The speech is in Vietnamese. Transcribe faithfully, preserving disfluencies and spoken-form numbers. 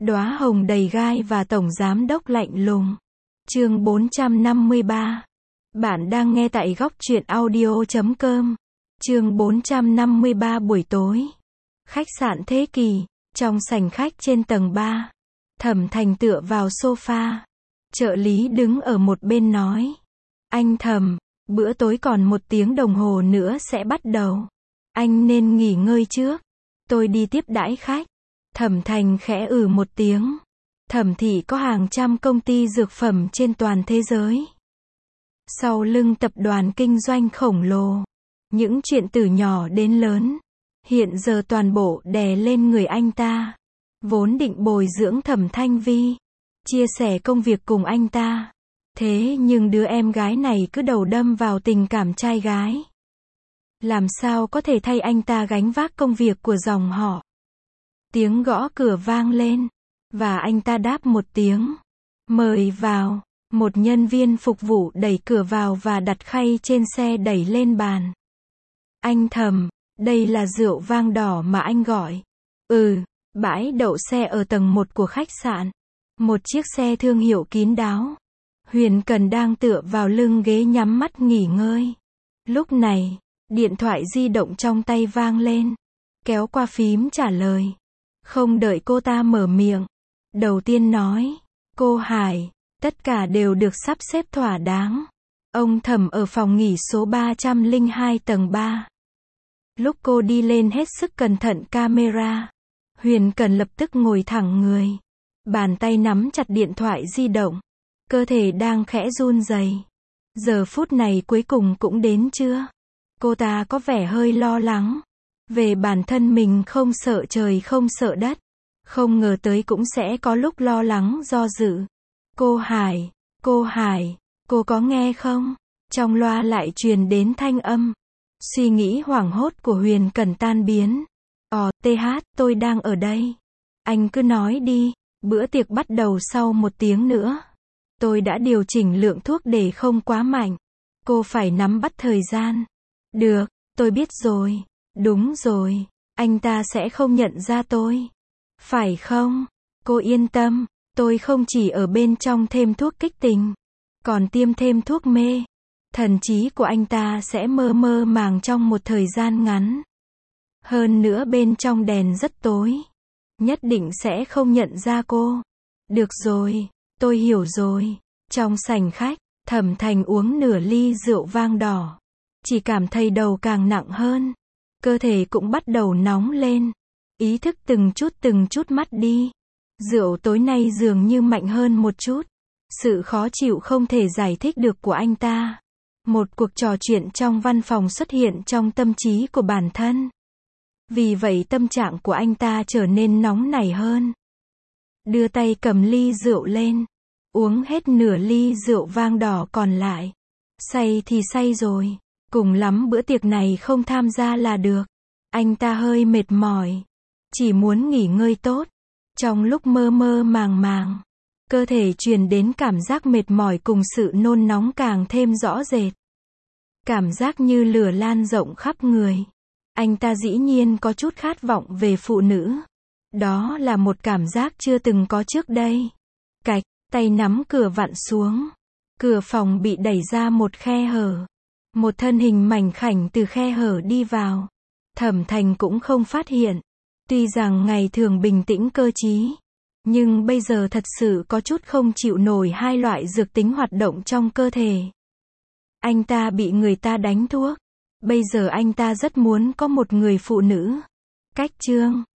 Đóa hồng đầy gai và tổng giám đốc lạnh lùng. Chương bốn trăm năm mươi ba. Bạn đang nghe tại góc truyện audio chấm com. Chương bốn trăm năm mươi ba buổi tối. Khách sạn Thế Kỷ, trong sảnh khách trên tầng ba. Thẩm Thành tựa vào sofa. Trợ lý đứng ở một bên nói. Anh Thẩm, bữa tối còn một tiếng đồng hồ nữa sẽ bắt đầu. Anh nên nghỉ ngơi trước. Tôi đi tiếp đãi khách. Thẩm Thành khẽ ừ một tiếng. Thẩm thị có hàng trăm công ty dược phẩm trên toàn thế giới. Sau lưng tập đoàn kinh doanh khổng lồ. Những chuyện từ nhỏ đến lớn. Hiện giờ toàn bộ đè lên người anh ta. Vốn định bồi dưỡng Thẩm Thanh Vi. Chia sẻ công việc cùng anh ta. Thế nhưng đứa em gái này cứ đầu đâm vào tình cảm trai gái. Làm sao có thể thay anh ta gánh vác công việc của dòng họ. Tiếng gõ cửa vang lên. Và anh ta đáp một tiếng. Mời vào. Một nhân viên phục vụ đẩy cửa vào và đặt khay trên xe đẩy lên bàn. Anh Thẩm, đây là rượu vang đỏ mà anh gọi. Ừ, bãi đậu xe ở tầng một của khách sạn. Một chiếc xe thương hiệu kín đáo. Huyền Cần đang tựa vào lưng ghế nhắm mắt nghỉ ngơi. Lúc này, điện thoại di động trong tay vang lên. Kéo qua phím trả lời. Không đợi cô ta mở miệng. Đầu tiên nói. Cô Hải, tất cả đều được sắp xếp thỏa đáng. Ông Thẩm ở phòng nghỉ số ba trăm lẻ hai tầng ba. Lúc cô đi lên hết sức cẩn thận camera. Huyền Cần lập tức ngồi thẳng người. Bàn tay nắm chặt điện thoại di động. Cơ thể đang khẽ run rẩy. Giờ phút này cuối cùng cũng đến chưa? Cô ta có vẻ hơi lo lắng. Về bản thân mình không sợ trời không sợ đất. Không ngờ tới cũng sẽ có lúc lo lắng do dự. Cô Hải, cô Hải, cô có nghe không? Trong loa lại truyền đến thanh âm. Suy nghĩ hoảng hốt của Huyền Cần tan biến. Ồ, tê hát, tôi đang ở đây. Anh cứ nói đi, bữa tiệc bắt đầu sau một tiếng nữa. Tôi đã điều chỉnh lượng thuốc để không quá mạnh. Cô phải nắm bắt thời gian. Được, tôi biết rồi. Đúng rồi, anh ta sẽ không nhận ra tôi. Phải không? Cô yên tâm, tôi không chỉ ở bên trong thêm thuốc kích tình, còn tiêm thêm thuốc mê. Thần trí của anh ta sẽ mơ mơ màng trong một thời gian ngắn. Hơn nữa bên trong đèn rất tối. Nhất định sẽ không nhận ra cô. Được rồi, tôi hiểu rồi. Trong sảnh khách, Thẩm Thành uống nửa ly rượu vang đỏ. Chỉ cảm thấy đầu càng nặng hơn. Cơ thể cũng bắt đầu nóng lên. Ý thức từng chút từng chút mất đi. Rượu tối nay dường như mạnh hơn một chút. Sự khó chịu không thể giải thích được của anh ta. Một cuộc trò chuyện trong văn phòng xuất hiện trong tâm trí của bản thân. Vì vậy tâm trạng của anh ta trở nên nóng nảy hơn. Đưa tay cầm ly rượu lên. Uống hết nửa ly rượu vang đỏ còn lại. Say thì say rồi. Cùng lắm bữa tiệc này không tham gia là được. Anh ta hơi mệt mỏi. Chỉ muốn nghỉ ngơi tốt. Trong lúc mơ mơ màng màng. Cơ thể truyền đến cảm giác mệt mỏi cùng sự nôn nóng càng thêm rõ rệt. Cảm giác như lửa lan rộng khắp người. Anh ta dĩ nhiên có chút khát vọng về phụ nữ. Đó là một cảm giác chưa từng có trước đây. Cạch, tay nắm cửa vặn xuống. Cửa phòng bị đẩy ra một khe hở. Một thân hình mảnh khảnh từ khe hở đi vào. Thẩm Thành cũng không phát hiện. Tuy rằng ngày thường bình tĩnh cơ trí. Nhưng bây giờ thật sự có chút không chịu nổi hai loại dược tính hoạt động trong cơ thể. Anh ta bị người ta đánh thuốc. Bây giờ anh ta rất muốn có một người phụ nữ. Cách chương